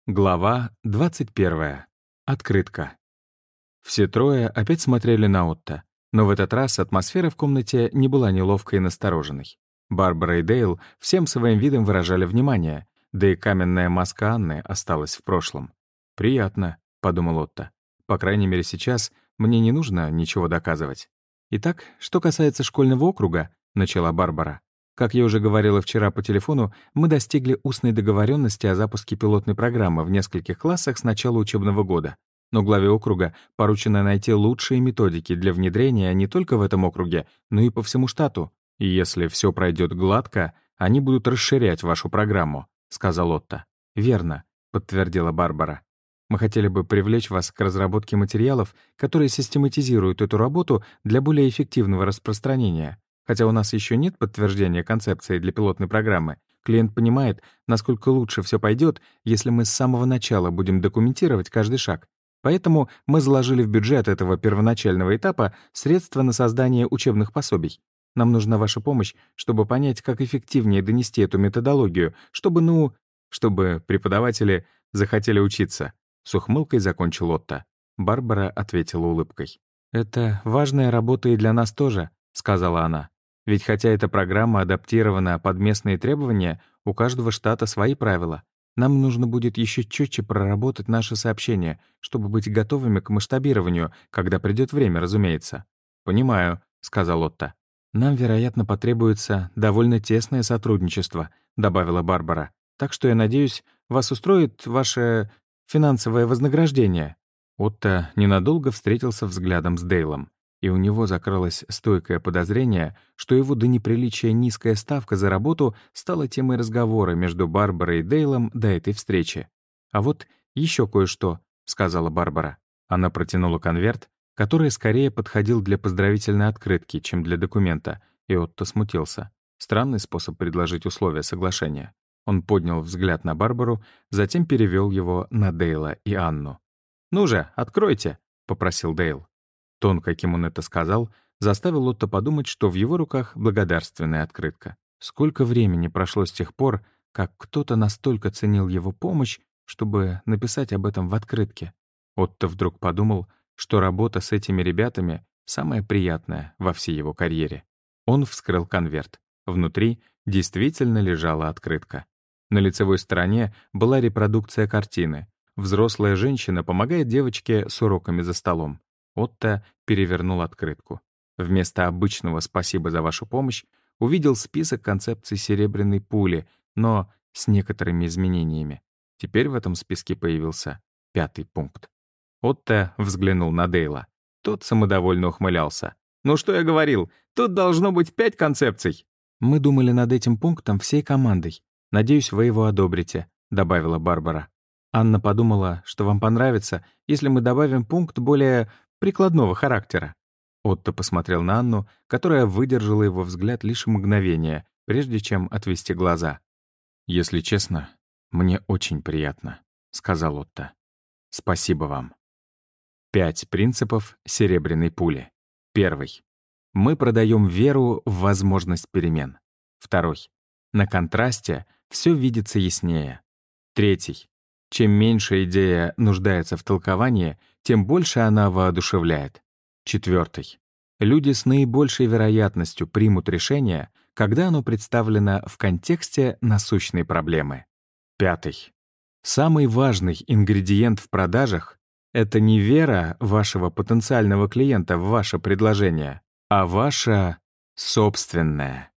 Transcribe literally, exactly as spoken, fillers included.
Глава двадцать первая. Открытка. Все трое опять смотрели на Отто, но в этот раз атмосфера в комнате не была неловкой и настороженной. Барбара и Дейл всем своим видом выражали внимание, да и каменная маска Анны осталась в прошлом. «Приятно», — подумал Отто. «По крайней мере, сейчас мне не нужно ничего доказывать». «Итак, что касается школьного округа», — начала Барбара. «Как я уже говорила вчера по телефону, мы достигли устной договоренности о запуске пилотной программы в нескольких классах с начала учебного года. Но главе округа поручено найти лучшие методики для внедрения не только в этом округе, но и по всему штату. И если все пройдет гладко, они будут расширять вашу программу», — сказал Отто. «Верно», — подтвердила Барбара. «Мы хотели бы привлечь вас к разработке материалов, которые систематизируют эту работу для более эффективного распространения. Хотя у нас еще нет подтверждения концепции для пилотной программы, клиент понимает, насколько лучше все пойдет, если мы с самого начала будем документировать каждый шаг. Поэтому мы заложили в бюджет этого первоначального этапа средства на создание учебных пособий. Нам нужна ваша помощь, чтобы понять, как эффективнее донести эту методологию, чтобы, ну, чтобы преподаватели захотели учиться». С ухмылкой закончил Отто. Барбара ответила улыбкой. «Это важная работа и для нас тоже», — сказала она. «Ведь хотя эта программа адаптирована под местные требования, у каждого штата свои правила. Нам нужно будет еще четче проработать наши сообщения, чтобы быть готовыми к масштабированию, когда придет время, разумеется». «Понимаю», — сказал Отто. «Нам, вероятно, потребуется довольно тесное сотрудничество», — добавила Барбара. «Так что, я надеюсь, вас устроит ваше финансовое вознаграждение». Отто ненадолго встретился взглядом с Дейлом, и у него закралось стойкое подозрение, что его до неприличия низкая ставка за работу стала темой разговора между Барбарой и Дейлом до этой встречи. «А вот еще кое-что», — сказала Барбара. Она протянула конверт, который скорее подходил для поздравительной открытки, чем для документа, и Отто смутился. Странный способ предложить условия соглашения. Он поднял взгляд на Барбару, затем перевел его на Дейла и Анну. «Ну же, откройте», — попросил Дейл. Тон, каким он это сказал, заставил Отто подумать, что в его руках благодарственная открытка. Сколько времени прошло с тех пор, как кто-то настолько ценил его помощь, чтобы написать об этом в открытке. Отто вдруг подумал, что работа с этими ребятами самая приятная во всей его карьере. Он вскрыл конверт. Внутри действительно лежала открытка. На лицевой стороне была репродукция картины. Взрослая женщина помогает девочке с уроками за столом. Отто перевернул открытку. Вместо обычного «спасибо за вашу помощь» увидел список концепций серебряной пули, но с некоторыми изменениями. Теперь в этом списке появился пятый пункт. Отто взглянул на Дейла. Тот самодовольно ухмылялся. «Ну что я говорил, тут должно быть пять концепций». «Мы думали над этим пунктом всей командой. Надеюсь, вы его одобрите», — добавила Барбара. «Анна подумала, что вам понравится, если мы добавим пункт более прикладного характера». Отто посмотрел на Анну, которая выдержала его взгляд лишь мгновение, прежде чем отвести глаза. «Если честно, мне очень приятно», — сказал Отто. «Спасибо вам». Пять принципов серебряной пули. Первый. Мы продаем веру в возможность перемен. Второй. На контрасте все видится яснее. Третий. Чем меньше идея нуждается в толковании, тем больше она воодушевляет. Четвертый. Люди с наибольшей вероятностью примут решение, когда оно представлено в контексте насущной проблемы. Пятый. Самый важный ингредиент в продажах — это не вера вашего потенциального клиента в ваше предложение, а ваша собственная.